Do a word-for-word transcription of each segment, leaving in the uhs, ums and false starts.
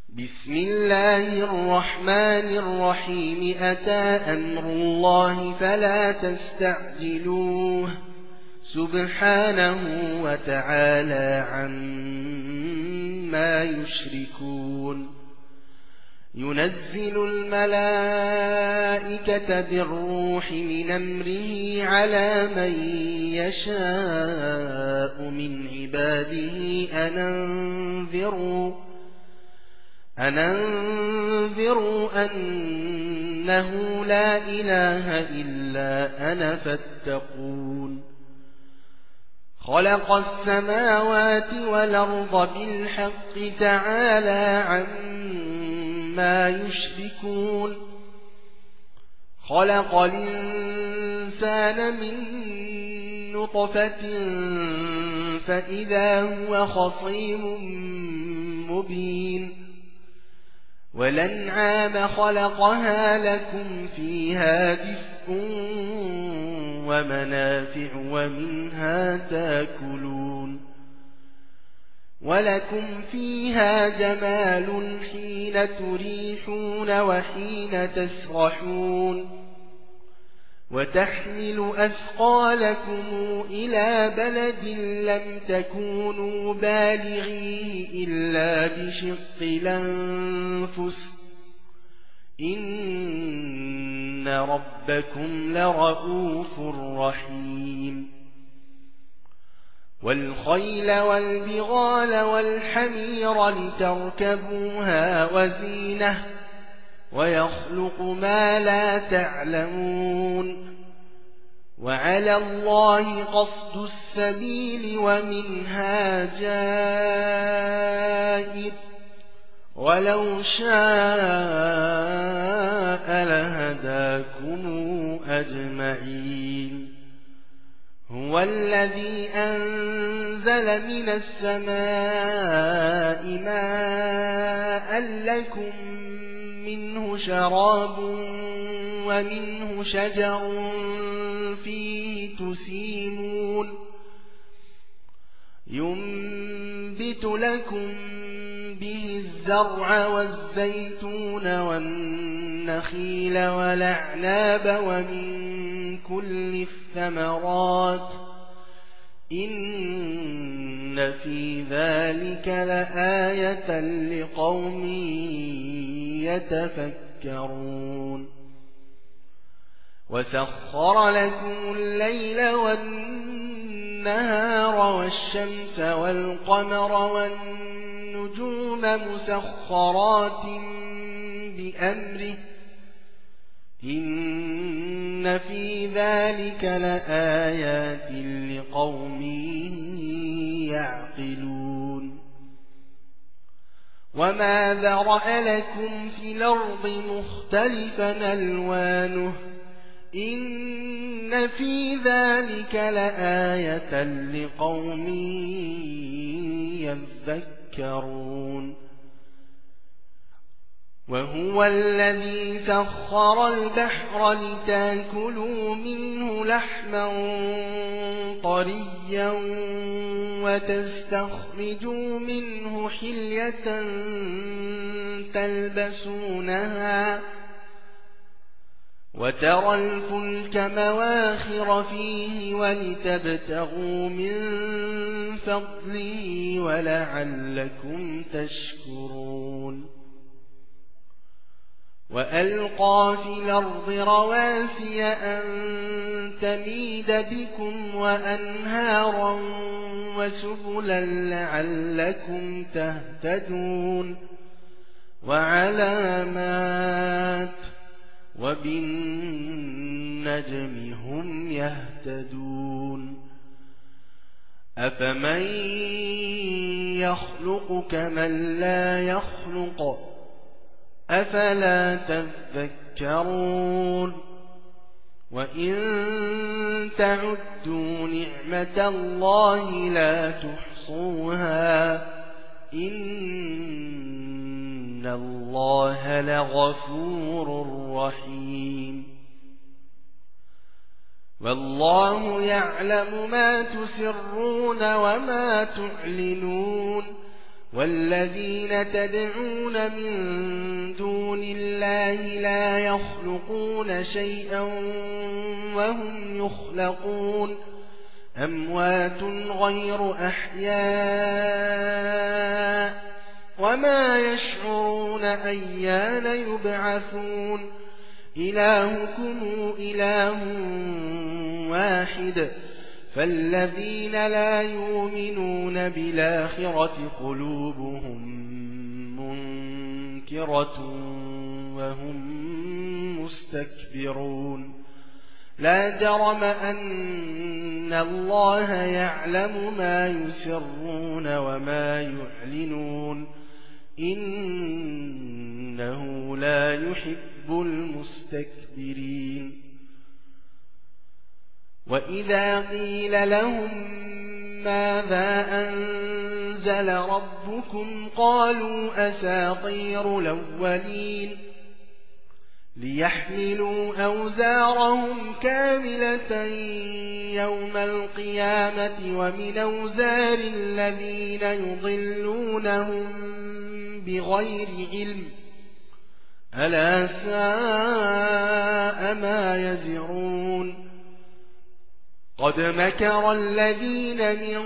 بسم الله الرحمن الرحيم أتى أمر الله فلا تستعجلوه سبحانه وتعالى عما يشركون ينزل الملائكة بالروح من أمره على من يشاء من عباده أن أنذروا أن أنذروا أنه لا إله إلا أنا فاتقون خلق السماوات والأرض بالحق تعالى عما يشركون خلق الإنسان من نطفة فإذا هو خصيم مبين والأنعام خلقها لكم فيها دفء ومنافع ومنها تاكلون ولكم فيها جمال حين تريحون وحين تسرحون وتحمل أثقالكم إلى بلد لم تكونوا بالغيه إلا بشق الأنفس إن ربكم لرؤوف رحيم والخيل والبغال والحمير لتركبوها وزينة ويخلق ما لا تعلمون وعلى الله قصد السبيل ومنها جائر ولو شاء لهداكم أجمعين هو الذي أنزل من السماء ماء لكم منه شراب ومنه شجر فيه تسيمون ينبت لكم به الزرع والزيتون والنخيل والأعناب ومن كل الثمرات إن في ذلك لآية لقوم يتفكرون وسخر لكم الليل والنهار والشمس والقمر والنجوم مسخرات بأمره إن في ذلك لآيات لقوم يعقلون وما ذرأ لكم في الأرض مختلفا ألوانه إن في ذلك لآية لقوم يذكرون وهو الذي سخر البحر لتاكلوا منه لحما طريا وتستخرجوا منه حلية تلبسونها وترى الفلك مواخر فيه ولتبتغوا من فضله ولعلكم تشكرون وألقى في الأرض رواسي أن تميد بكم وأنهارا وسبلا لعلكم تهتدون وعلامات وبالنجم هم يهتدون أفمن يخلق كمن لا يخلق أفلا تذكرون وإن تعدوا نعمة الله لا تحصوها إن الله لغفور رحيم والله يعلم ما تسرون وما تعلنون والذين تدعون من دون الله لا يخلقون شيئا وهم يخلقون أموات غير أحياء وما يشعرون أيان يبعثون إلهكم إله واحد فالذين لا يؤمنون بالآخرة قلوبهم منكرة وهم مستكبرون لا جرم أن الله يعلم ما يسرون وما يعلنون إنه لا يحب المستكبرين وإذا قيل لهم ماذا أنزل ربكم قالوا أساطير الأولين ليحملوا أوزارهم كاملة يوم القيامة ومن أوزار الذين يضلونهم بغير علم ألا ساء ما يزرون قد مكر الذين من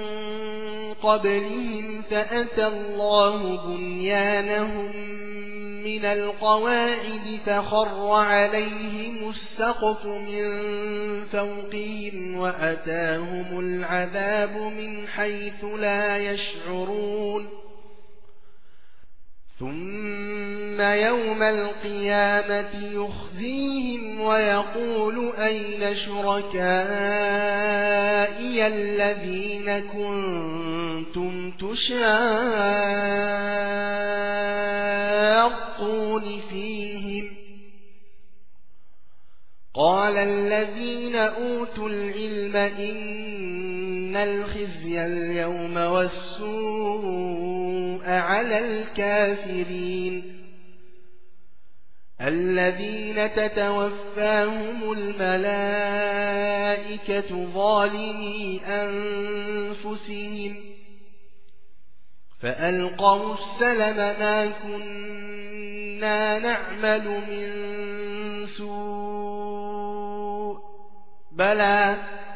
قبلهم فأتى الله بنيانهم من القواعد فخر عليهم السقف من فوقهم وأتاهم العذاب من حيث لا يشعرون ثم يوم القيامة يخزيهم ويقول أين شركائي الذين كنتم تشاقون فيهم قال الذين أوتوا العلم إن الخزي اليوم والسوء على الكافرين الذين تتوفاهم الملائكة ظالمي أنفسهم فألقوا السلم ما كنا نعمل من سوء بلى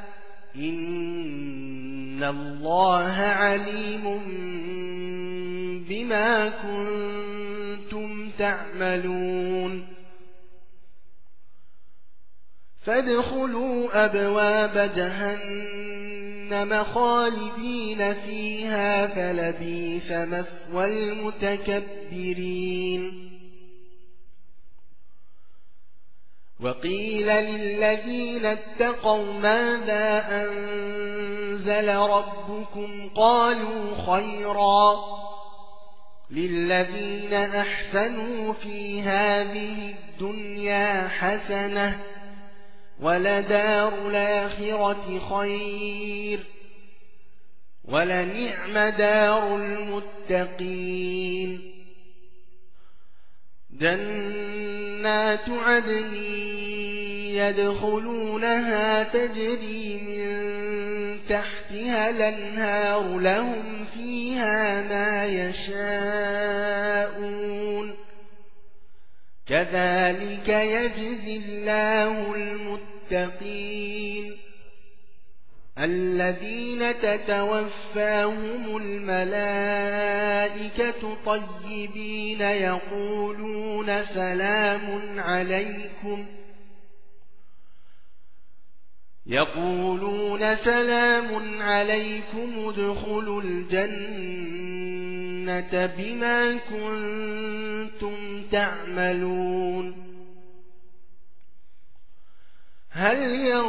إن الله عليم بما كنتم تعملون فادخلوا أبواب جهنم خالدين فيها فلبئس مثوى المتكبرين وقيل للذين اتقوا ماذا أنزل ربكم قالوا خيرا للذين أحسنوا في هذه الدنيا حسنة ولدار الآخرة خير ولنعم دار المتقين جنات عدن يدخلونها تجري من تحتها الأنهار لهم فيها ما يشاءون كذلك يجزي الله المتقين الذين تتوفاهم الملائكة طيبين يقولون سلام عليكم يقولون سلام عليكم ادخلوا الجنة بما كنتم تعملون هل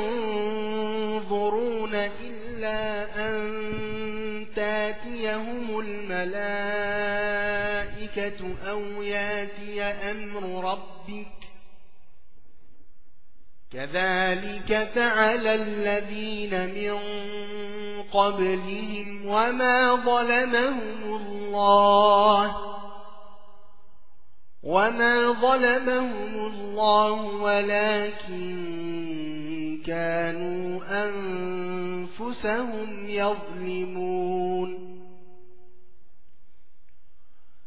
ينظرون إلا أن تاتيهم الملائكة أو ياتي أمر ربك كذلك فعل الذين من قبلهم وما ظلمهم الله وما ظلمهم الله ولكن كانوا أنفسهم يظلمون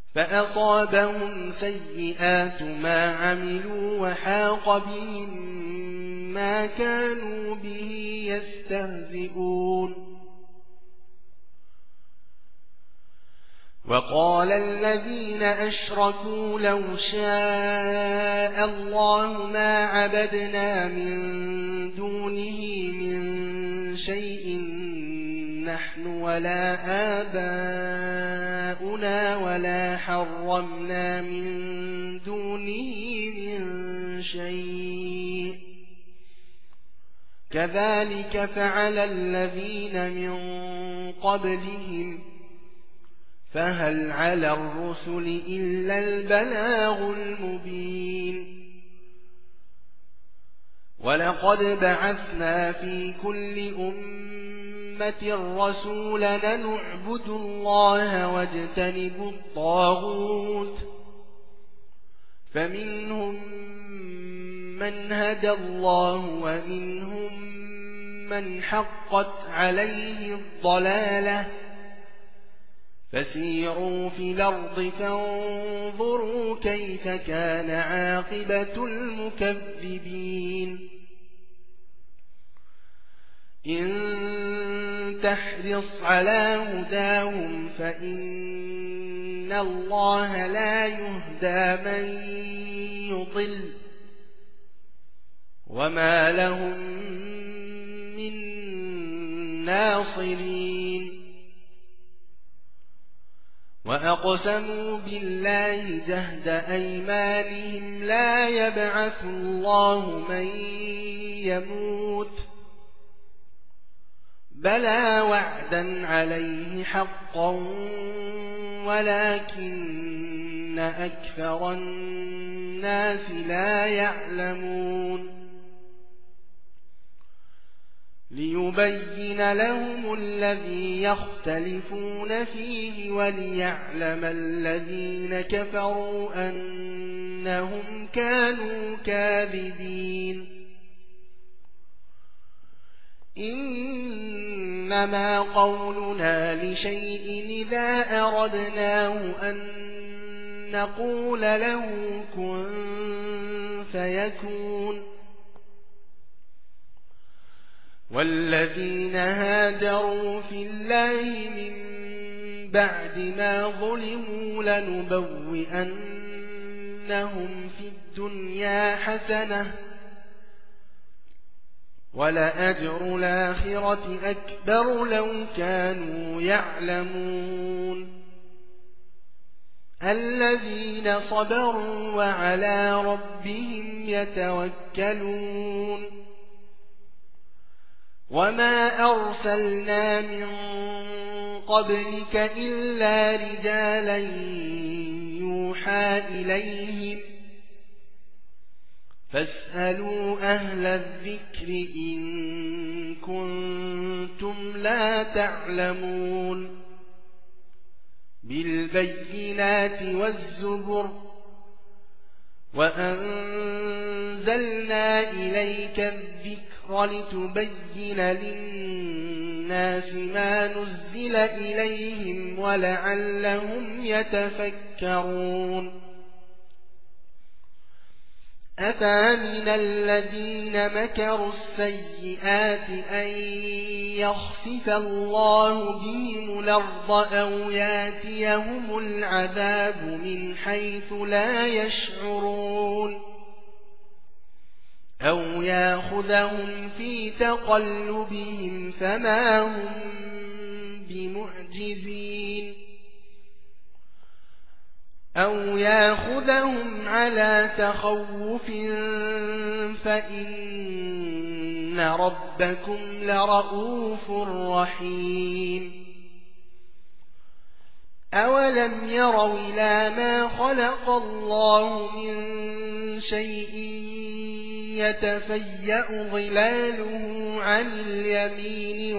فأصابهم سيئات ما عملوا وحاق بهم ما كانوا به يستهزئون وقال الذين أشركوا لو شاء الله ما عبدنا من دونه من شيء نحن ولا آباؤنا ولا حرمنا من دونه من شيء كذلك فعل الذين من قبلهم فهل على الرسل إلا البلاغ المبين ولقد بعثنا في كل أمة رسولا نعبد الله واجتنب الطاغوت فمنهم من هدى الله ومنهم من حقت عليه الضلالة فسيروا في الأرض فانظروا كيف كان عاقبة المكذبين إن تحرص على هداهم فإن الله لا يهدى من يضل وما لهم من ناصرين وأقسموا بالله جهد أيمانهم لا يبعث الله من يموت بلى وعدا عليه حقا ولكن أكثر الناس لا يعلمون ليبين لهم الذي يختلفون فيه وليعلم الذين كفروا أنهم كانوا كاذبين إنما قولنا لشيء إذا أردناه أن نقول له كن فيكون والذين هاجروا في الله من بعد ما ظلموا لنبوئنهم في الدنيا حسنة ولأجر الآخرة أكبر لو كانوا يعلمون الذين صبروا وعلى ربهم يتوكلون وما أرسلنا من قبلك إلا رجالا يوحى إليهم فاسألوا أهل الذكر إن كنتم لا تعلمون بالبينات والزبر وأنزلنا إليك الذكر لتبين للناس ما نزل إليهم ولعلهم يتفكرون أفامن الذين مكروا السيئات أن يخسف الله بهم الأرض أو ياتيهم العذاب من حيث لا يشعرون أو ياخذهم في تقلبهم فما هم بمعجزين أو ياخذهم على تخوف فإن ربكم لرؤوف رحيم أولم يروا إلى ما خلق الله من شيء يتفيأ ظلاله عن اليمين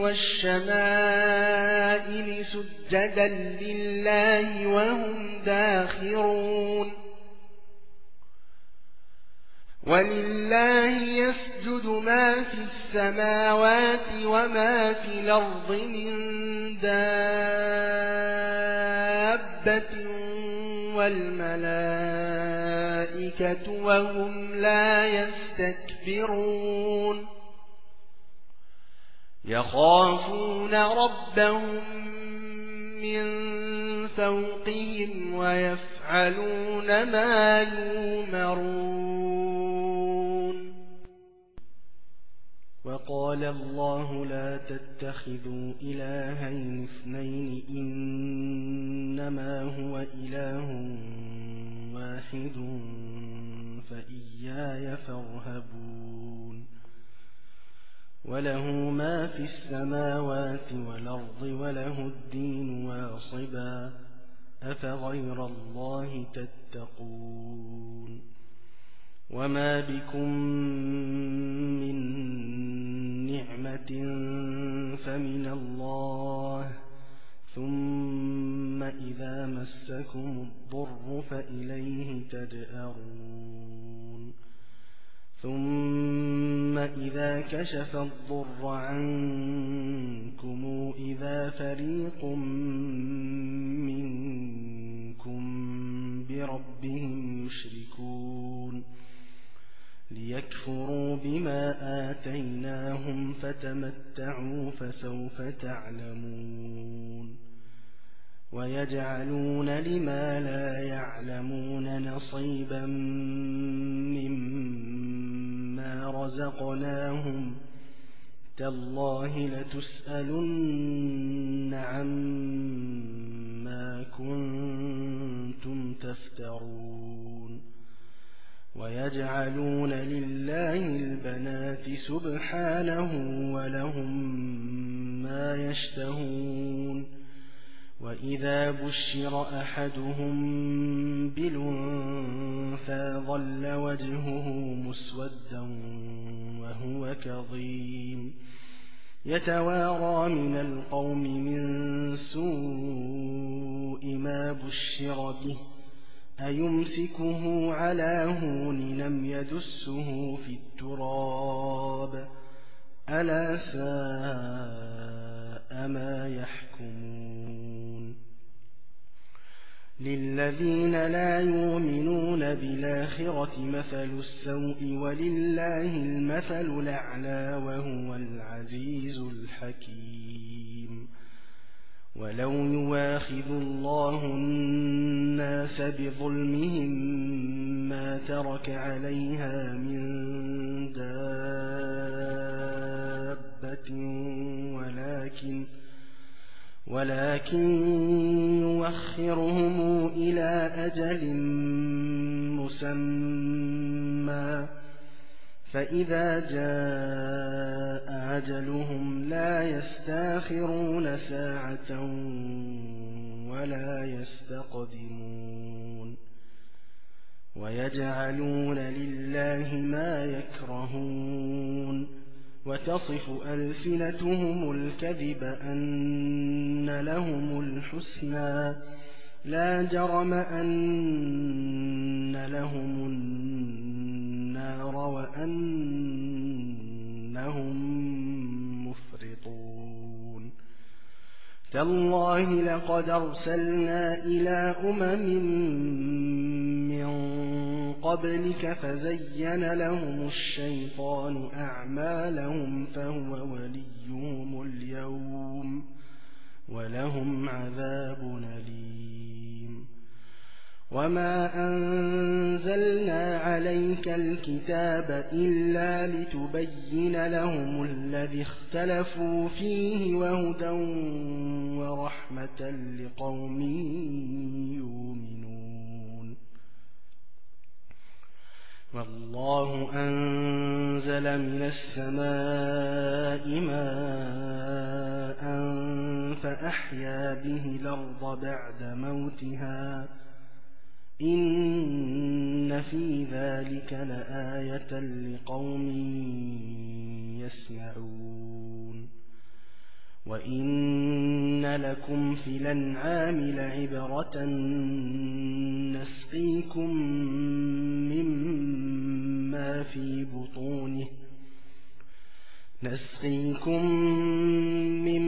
والشمائل سجدا لله وهم داخرون ولله يسجد ما في السماوات وما في الأرض من دابة والملائكة وهم لا يستكبرون يخافون ربهم من فوقهم ويفعلون ما يؤمرون. وقال الله لا تتخذوا إلهين اثنين إنما هو إله واحد فإياي فارهبون. وله ما في السماوات والأرض وله الدين واصبا أفغير الله تتقون. وما بكم من نعمة فمن الله ثم إذا مسكم الضر فإليه تجأرون. ثم إذا كشف الضر عنكم إذا فريق منكم بربهم يشركون ليكفروا بما آتيناهم فتمتعوا فسوف تعلمون. ويجعلون لما لا يعلمون نصيبا مما رزقناهم تالله لتسألن عما كنتم تفترون. ويجعلون لله البنات سبحانه ولهم ما يشتهون. وإذا بشر أحدهم بالأنثى ظل وجهه مسودا وهو كظيم يتوارى من القوم من سوء ما بشر به أيمسكه على هون لم يدسه في التراب ألا ساء ما يحكمون. للذين لا يؤمنون بالآخرة مثل السوء ولله المثل الأعلى وهو العزيز الحكيم. ولو يواخذ الله الناس بظلمهم ما ترك عليها من دابة ولكن ولكن يوخرهم إلى أجل مسمى فإذا جاء أجلهم لا يستاخرون ساعة ولا يستقدمون. ويجعلون لله ما يكرهون وتصف ألسنتهم الكذب أن لهم الحسنى لا جرم أن لهم النار وأنهم مفرطون. تالله لقد أرسلنا إلى أمم من قبلك فزين لهم الشيطان أعمالهم فهو وليهم اليوم ولهم عذاب أليم. وما أنزلنا عليك الكتاب إلا لتبين لهم الذي اختلفوا فيه وهدى ورحمة لقوم يؤمنون. والله أنزل من السماء ماء فأحيا به الأرض بعد موتها إن في ذلك لآية لقوم يسمعون. وإن لكم في الأنعام لعبرة نسقيكم مما في بطونه نسقيكم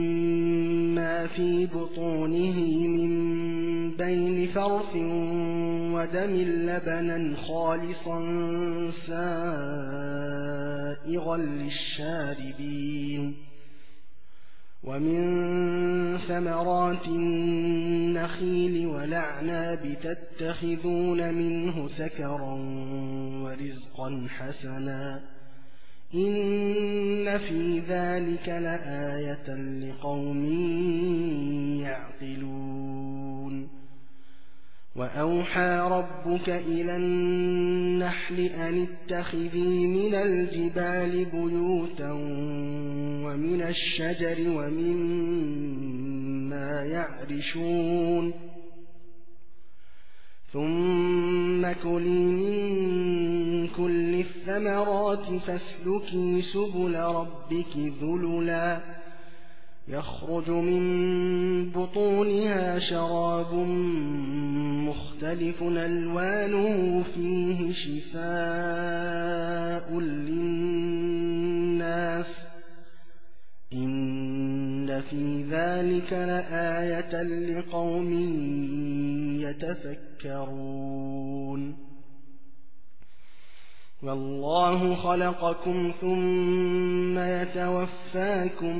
مما في بطونه من بين فرث ودم لبنا خالصا سائغا للشاربين ومن ثمرات النخيل والأعناب تتخذون منه سكرا ورزقا حسنا إن في ذلك لآية لقوم يعقلون وأوحى ربك إلى النحل أن اتخذي من الجبال بيوتا ومن الشجر ومما يعرشون ثم كلي من كل الثمرات فاسلكي سبل ربك ذللا يخرج من بطونها شراب مختلف ألوانه فيه شفاء للناس إن في ذلك لآية لقوم يتفكرون والله خلقكم ثم يتوفاكم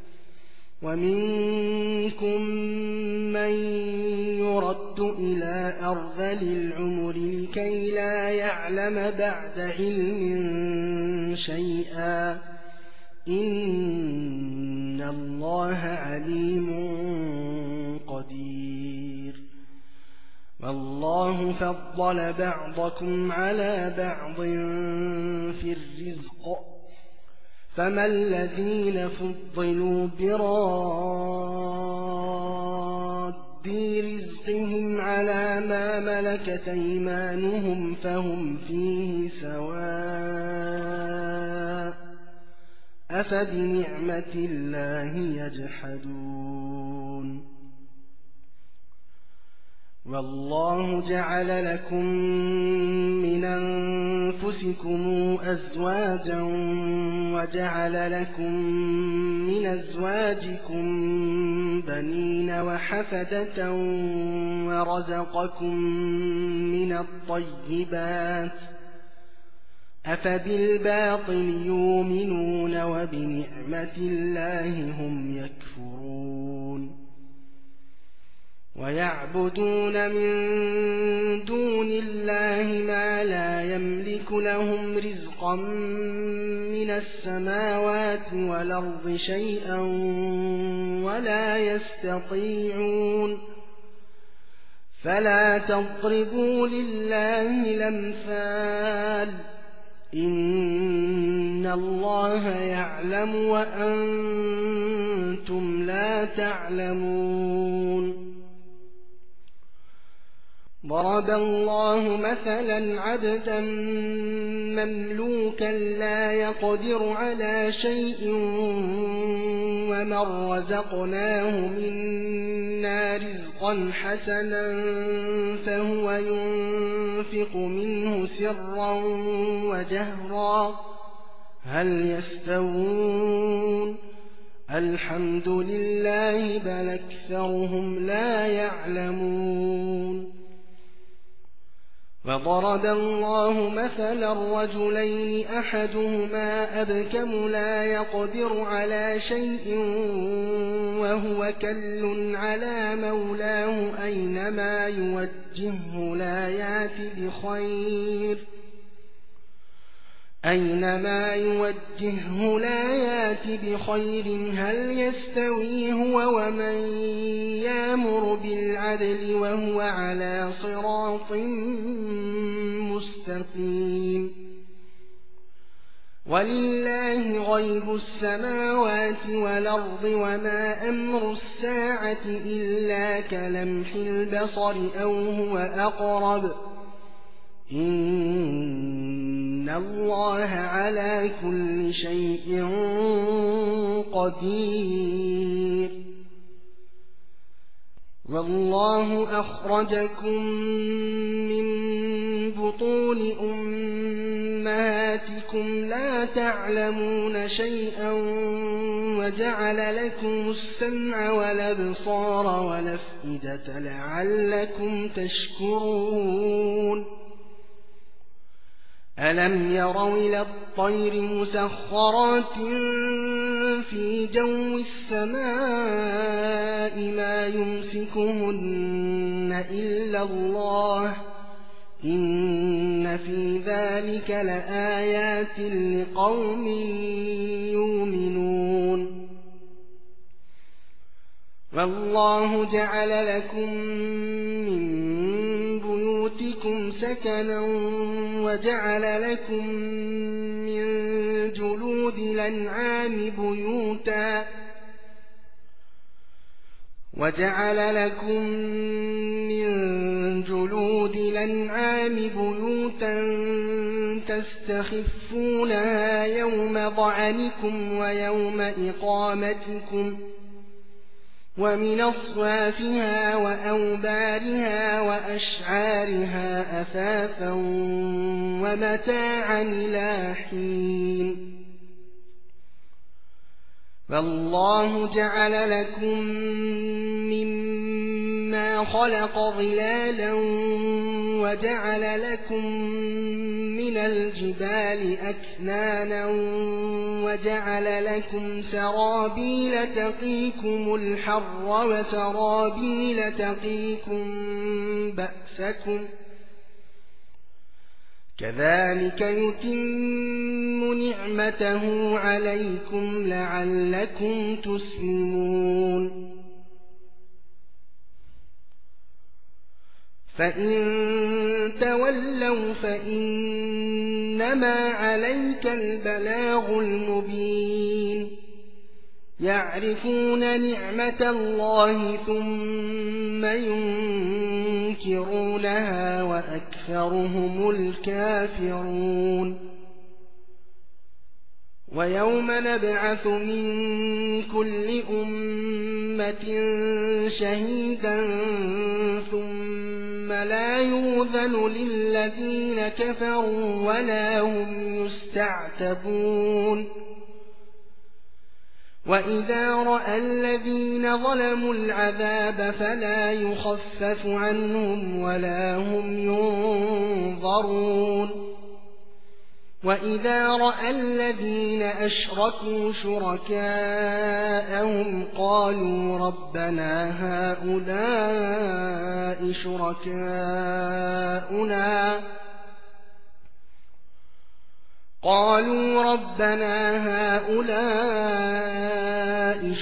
ومنكم من يرد إلى أرذل العمر لكي لا يعلم بعد علم شيئا إن الله عليم قدير والله فضل بعضكم على بعض في الرزق فما الذين فضلوا براد رزقهم على ما ملكت أيمانهم فهم فيه سواء أفبنعمة الله يجحدون والله جعل لكم من أنفسكم أزواجا وجعل لكم من أزواجكم بنين وحفدة ورزقكم من الطيبات أفبالباطل يؤمنون وبنعمة الله هم يكفرون ويعبدون من دون الله ما لا يملك لهم رزقا من السماوات والأرض شيئا ولا يستطيعون فلا تضربوا لله الأمثال إن الله يعلم وأنتم لا تعلمون ضرب الله مثلا عبدا مملوكا لا يقدر على شيء ومن رزقناه منا رزقا حسنا فهو ينفق منه سرا وجهرا هل يستوون الحمد لله بل أكثرهم لا يعلمون وضرب الله مثلا رجلين أحدهما أبكم لا يقدر على شيء وهو كل على مولاه أينما يوجهه لا يأتي بخير أينما يوجهه لا يأتي بخير هل يستوي هو ومن يأمر بالعدل وهو على صراط مستقيم ولله غيب السماوات والأرض وما أمر الساعة إلا كلمح البصر أو هو أقرب إن الله على كل شيء قدير والله أخرجكم من بطون أمهاتكم لا تعلمون شيئا وجعل لكم السمع والأبصار والأفئدة لعلكم تشكرون ألم يروا إلى الطير مسخرات في جو السماء ما يمسكهن إلا الله إن في ذلك لآيات لقوم يؤمنون والله جعل لكم من بيوتكم سكنا وجعل لكم من جلود الأنعام بيوتا وجعل لكم من جلود الأنعام بيوتا تستخفونها يوم ضعنكم ويوم إقامتكم ومن أصوافها وأوبارها وأشعارها أثاثا ومتاعا إلى حين فالله جعل لكم مما خلق ظلالا وجعل لكم من الجبال أكنانا وجعل لكم سرابيل تقيكم الحر وسرابيل تقيكم بأسكم كذلك يتم نعمته عليكم لعلكم تسلمون فإن تولوا فإنما عليك البلاغ المبين يعرفون نعمة الله ثم ينكرونها وأكثرهم الكافرون ويوم نبعث من كل أمة شهيدا ثم لا يؤذن للذين كفروا ولا هم يستعتبون وإذا رأى الذين ظلموا العذاب فلا يخفف عنهم ولا هم ينظرون وإذا رأى الذين أشركوا شركاءهم قالوا ربنا هؤلاء شركاؤنا قالوا ربنا هؤلاء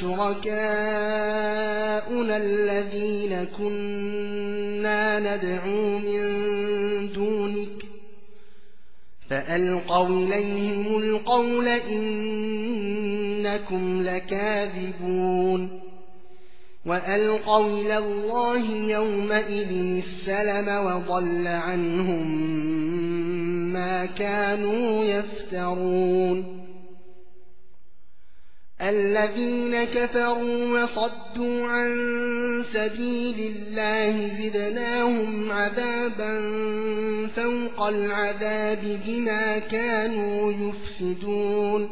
شركاؤنا الذين كنا ندعو من دونك فألقوا إليهم القول إنكم لكاذبون وألقوا إلى الله يومئذ السلم وضل عنهم ما كانوا يفترون الذين كفروا وصدوا عن سبيل الله زدناهم عذابا فوق العذاب بما كانوا يفسدون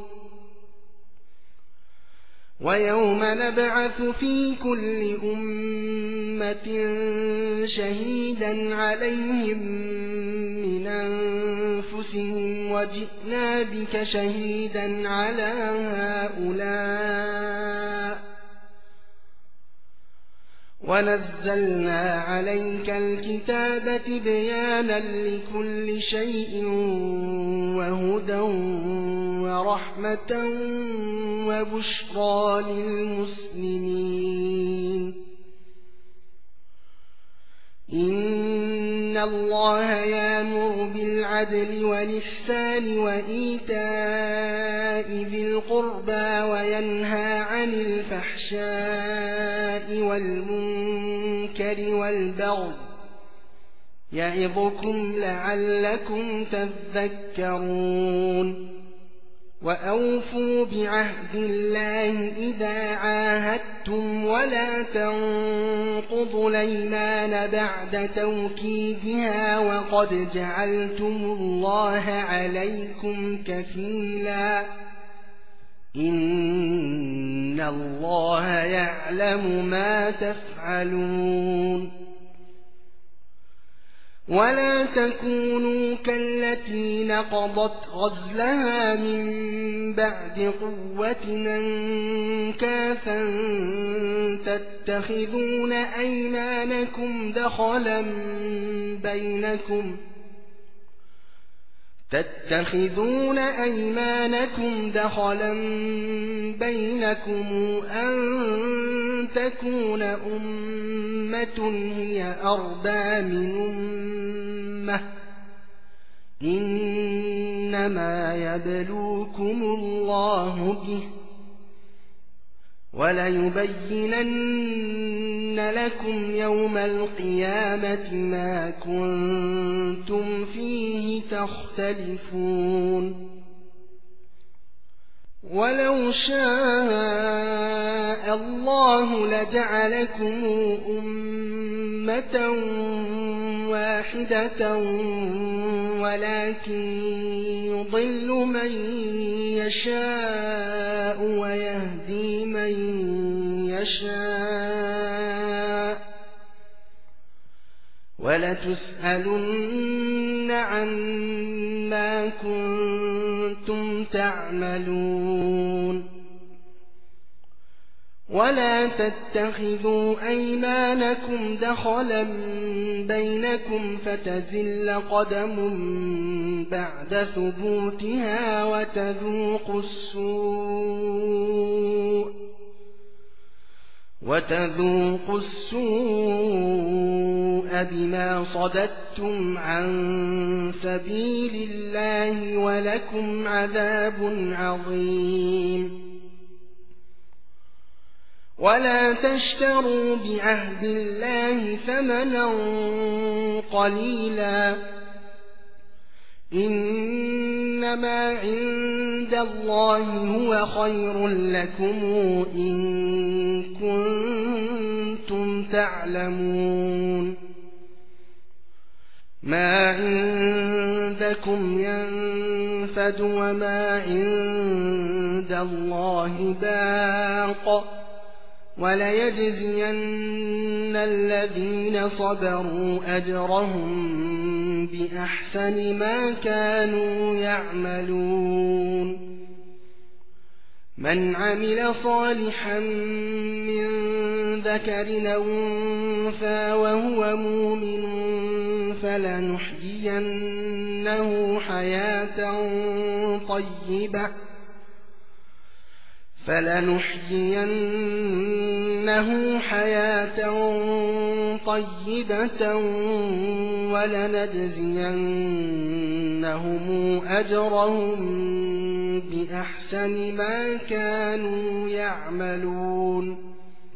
ويوم نبعث في كل أمة شهيدا عليهم من أنفسهم وجئنا بك شهيدا على هؤلاء ونزلنا عليك الكتاب تبيانا لكل شيء وهدى ورحمة وبشرى للمسلمين إن الله يأمر بالعدل والإحسان وإيتاء ذي القربى وينهى عن الفحشاء والمنكر والبغي يعظكم لعلكم تذكرون وأوفوا بعهد الله إذا عاهدتم ولا تنقضوا الأيمان بعد توكيدها وقد جعلتم الله عليكم كفيلا إن الله يعلم ما تفعلون ولا تكونوا كالتي نقضت غزلها من بعد قوة أنكاثا تتخذون أيمانكم دخلا بينكم تتخذون أيمانكم دخلا بينكم أن تكون أمة هي أربى من أمة إنما يبلوكم الله به وليبينن لكم يوم القيامة ما كنتم فيه تختلفون ولو شاء الله لجعلكم أمة واحدة ولكن يضل من يشاء ويهدي من يشاء ولتسألن عما كنتم تعملون ولا تتخذوا أيمانكم دخلا بينكم فتزل قدم بعد ثبوتها وتذوقوا السوء وتذوقوا السوء بما صددتم عن سبيل الله ولكم عذاب عظيم ولا تشتروا بعهد الله ثمنا قليلا إنما عند الله هو خير لكم إن كنتم تعلمون ما عندكم ينفد وما عند الله باق وليجزين الذين صبروا أجرهم بأحسن ما كانوا يعملون من عمل صالحا من ذكر أو أنثى وهو مؤمن فلنحيينه حياة طيبة فلنحيينه حياة طيبة ولنجزينهم أجرهم بأحسن ما كانوا يعملون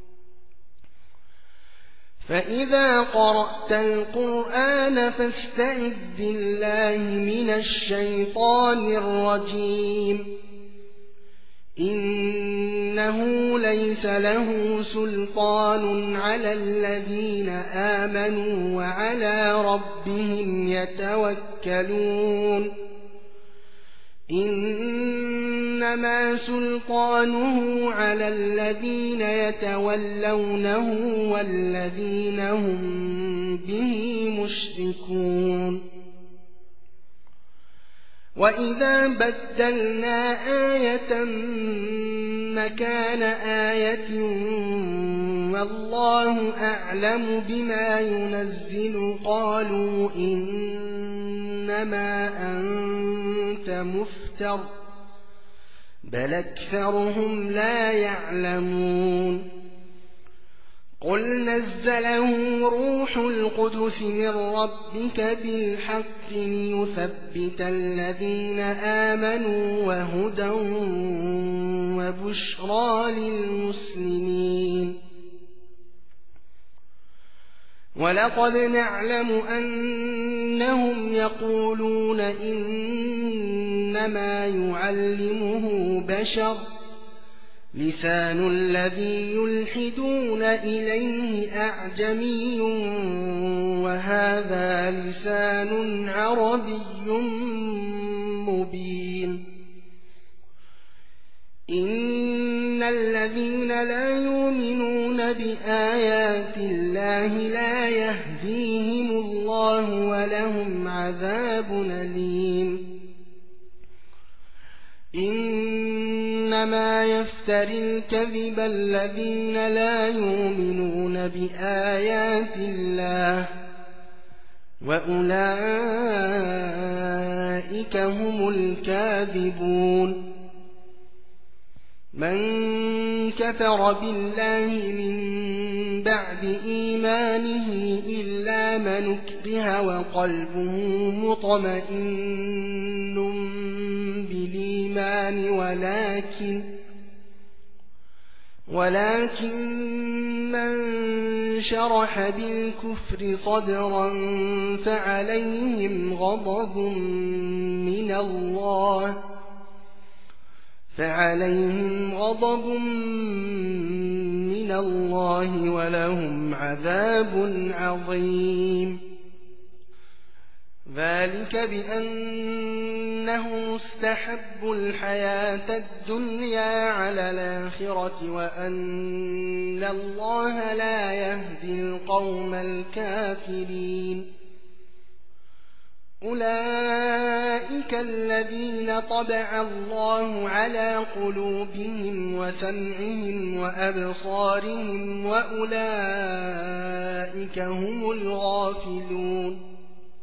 فإذا قرأت القرآن فاستعذ بالله من الشيطان الرجيم إنه ليس له سلطان على الذين آمنوا وعلى ربهم يتوكلون إنما سلطانه على الذين يتولونه والذين هم به مشركون وإذا بدلنا آية مكان آية والله أعلم بما ينزل قالوا إنما أنت مفتر بل أكثرهم لا يعلمون قل نزله روح القدس من ربك بالحق ليثبت الذين آمنوا وهدى وبشرى للمسلمين ولقد نعلم أنهم يقولون إنما يعلمه بشر لسان الذي يلحدون إليه أعجمي وهذا لسان عربي مبين إن الذين لا يؤمنون بآيات الله لا يهديهم الله ولهم عذاب أليم. إنما يفتري الكذب الذين لا يؤمنون بآيات الله وأولئك هم الكاذبون. من كفر بالله من بعد إيمانه إلا من أكره وقلبه مطمئن بالإيمان ولكن ولكن من شرح بالكفر صدرا فعليهم غضب من الله فعليهم غضب من الله ولهم عذاب عظيم. ذلك بأنه استحبوا الحياة الدنيا على الآخرة وأن الله لا يهدي القوم الكافرين. أولئك الذين طبع الله على قلوبهم وسمعهم وأبصارهم وأولئك هم الغافلون.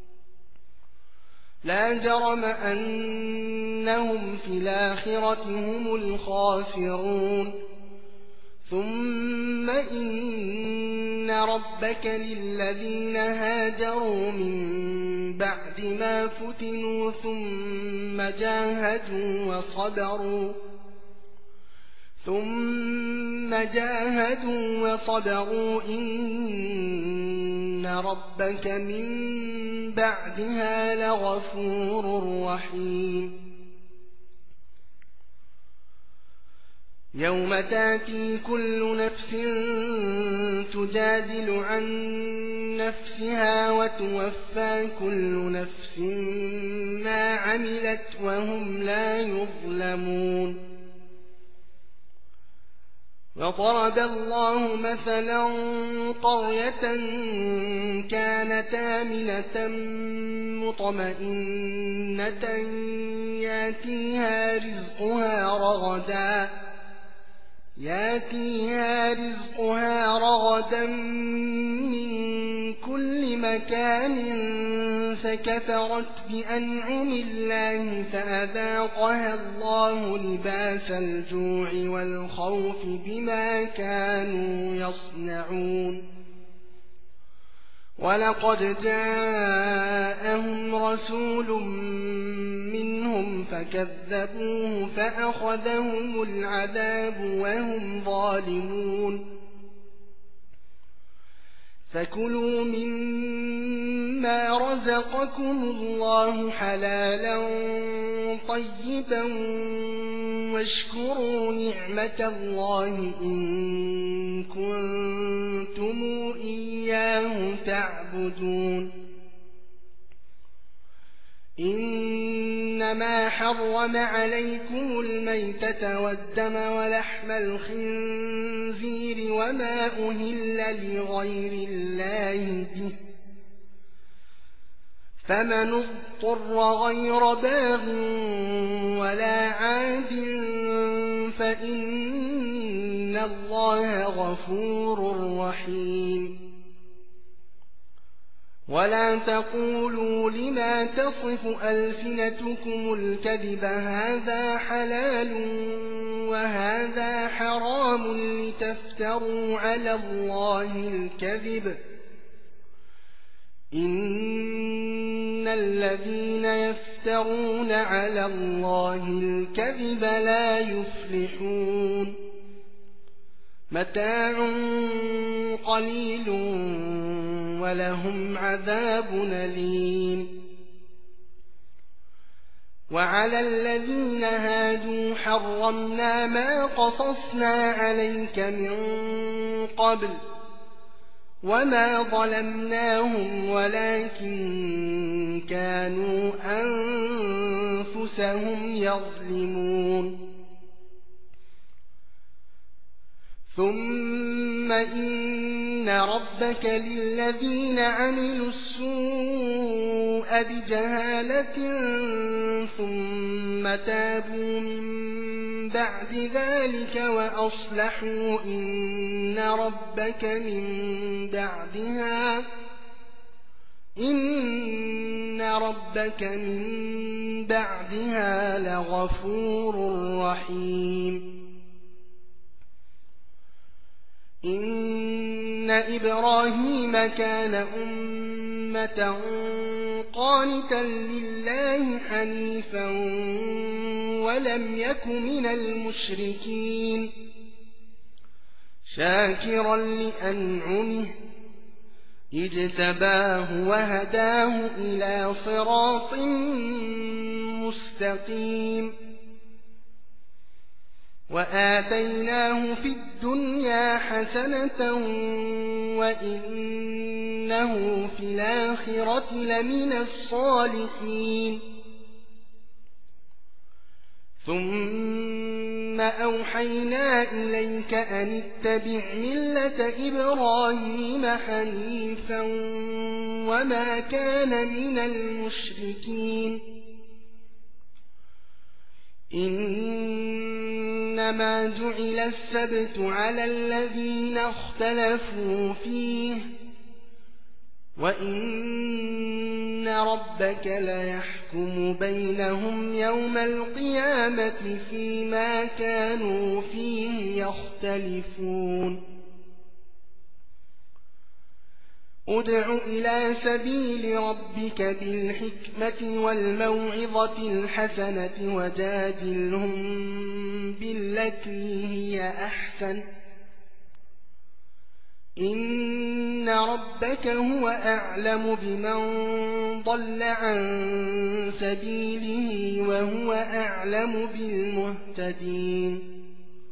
لا جرم أنهم في الآخرة هم الخاسرون. ثم إن ربك للذين هاجروا من بعد ما فتنوا ثم جاهدوا وصبروا ثم جاهدوا وصبروا إن ربك من بعدها لغفور رحيم. يوم تاتي كل نفس تجادل عن نفسها وتوفى كل نفس ما عملت وهم لا يظلمون. وضرب الله مثلا قرية كانت آمنة مطمئنة ياتيها رزقها رغدا ياتيها رزقها رغدا من كل مكان فكفرت بأنعم الله فأذاقها الله لباس الجوع والخوف بما كانوا يصنعون. ولقد جاءهم رسول منهم فكذبوه فأخذهم العذاب وهم ظالمون. فكلوا مما رزقكم الله حلالا طيبا واشكروا نعمة الله إن كنتم إياه تعبدون. إنما حرم عليكم الميتة والدم ولحم الخنزير وما أهل لغير الله به فمن اضطر غير باغ ولا عاد فإن الله غفور رحيم. ولا تقولوا لما تصف ألسنتكم الكذب هذا حلال وهذا حرام لتفتروا على الله الكذب إن الذين يفترون على الله الكذب لا يفلحون. متاع قليل ولهم عذاب أليم. وعلى الذين هادوا حرمنا ما قصصنا عليك من قبل وما ظلمناهم ولكن كانوا أنفسهم يظلمون. ثم إن ربك للذين عملوا السوء بجهالة ثم تابوا من بعد ذلك وأصلحوا إن ربك من بعدها إن ربك من بعدها لغفور رحيم إن إبراهيم كان أمة قانتا لله حنيفا ولم يك من المشركين شاكرا لأنعمه اجتباه وهداه إلى صراط مستقيم وآتيناه في الدنيا حسنة وإنه في الآخرة لمن الصالحين ثم أوحينا إليك أن اتبع ملة إبراهيم حنيفا وما كان من المشركين إنما جعل السبت على الذين اختلفوا فيه وإن ربك ليحكم بينهم يوم القيامة فيما كانوا فيه يختلفون ادع إلى سبيل ربك بالحكمة والموعظة الحسنة وجادلهم بالتي هي أحسن إن ربك هو أعلم بمن ضل عن سبيله وهو أعلم بالمهتدين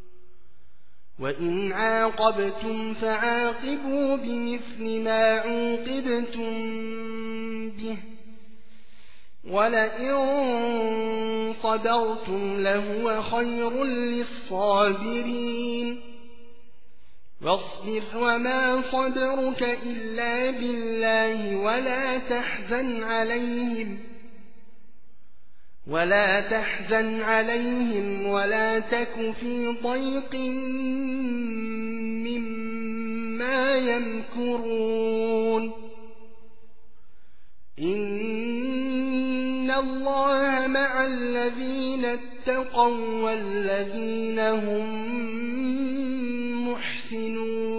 وإن عاقبتم فعاقبوا بمثل ما عوقبتم به ولئن صبرتم لهو خير للصابرين واصبر وما صبرك إلا بالله ولا تحزن عليهم ولا تحزن عليهم ولا تك في ضيق مما يمكرون إن الله مع الذين اتقوا والذين هم محسنون